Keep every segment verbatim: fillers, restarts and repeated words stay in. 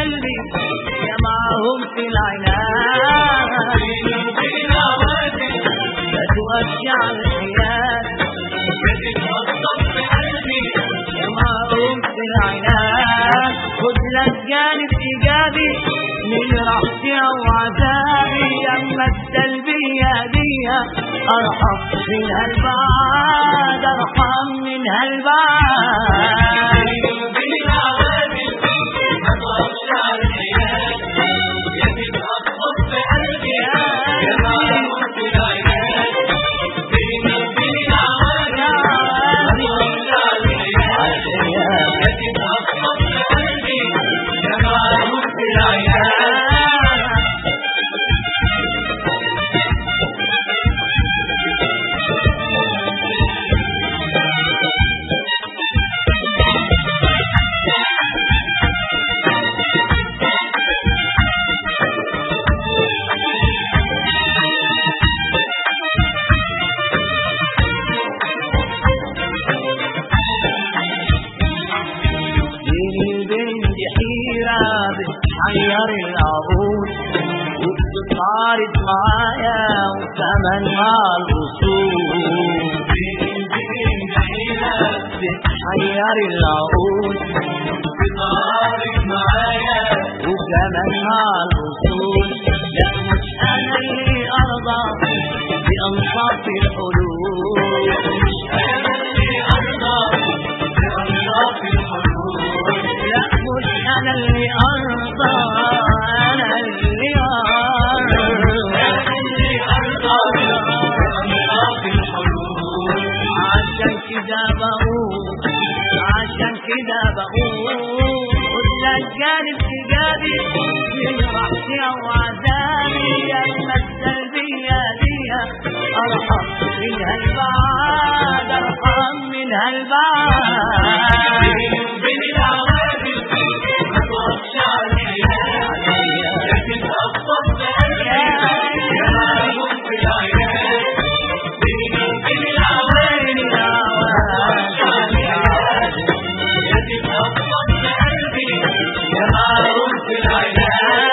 قلبي يا معهم في العناد لا تؤشع الحياة يا معهم في العناد خذ لك جانب إيجابي من راحتي أو عذابي أما السلبية دي أرحم منها البعد أرحم منها البعد حير العروض وبتتعارض معايا وكمان مع الوصول بتحير العروض وبتتعارض معايا وكمان مع الوصول لا مش انا اللي ارضى بانصاف الحلول مش انا اللي ارضى بانصاف الحلول لا مش انا اللي ارضى انا اللي ارضى بانصاف الحلول عشان كده بقول عشان كده بقول خد لك جانب ايجابي من راحتي او عذابي اما السلبيه دي ارحم منها البعد ارحم منها البعد بين العوادل ما توقفش على الحياه لكن ابسط بقلبي يا معلوم في العيال بين العوادل ما توقفش على الحياه لكن ابسط بقلبي يا معلوم في العيال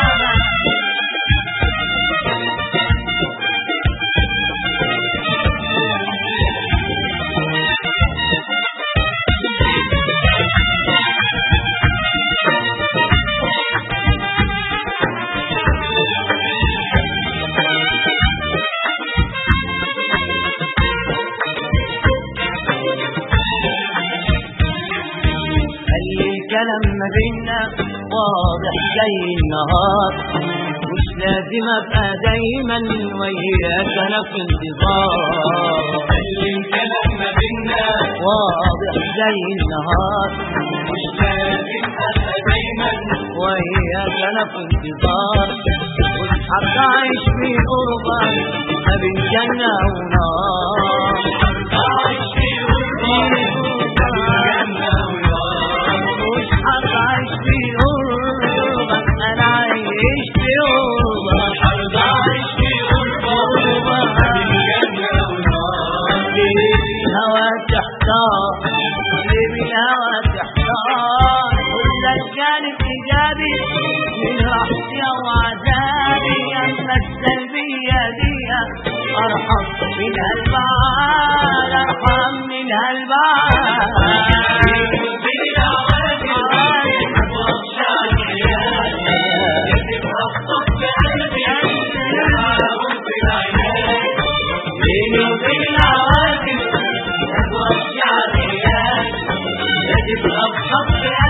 الكلام ما بينا واضح زي النهار مش لازم ابقى دايما وياك انا في انتظار الكلام ما بينا واضح زي النهار مش لازم ابقى دايما وياك انا في انتظار مش حابة اعيش في قربك ما بين جنة ونار حابة اعيش في قربك عايش في قربك انا عايش في قربك حابب اعيش في قربك بالجنة ونار ليه بالهوى تحتار ليه بالهوى تحتار خد لك جانب ايجابي من راحتي او عذابي اما السلبية دي ارحم منها البعد ارحم منها البعد العوادل أبواب شعريات يجب أبحث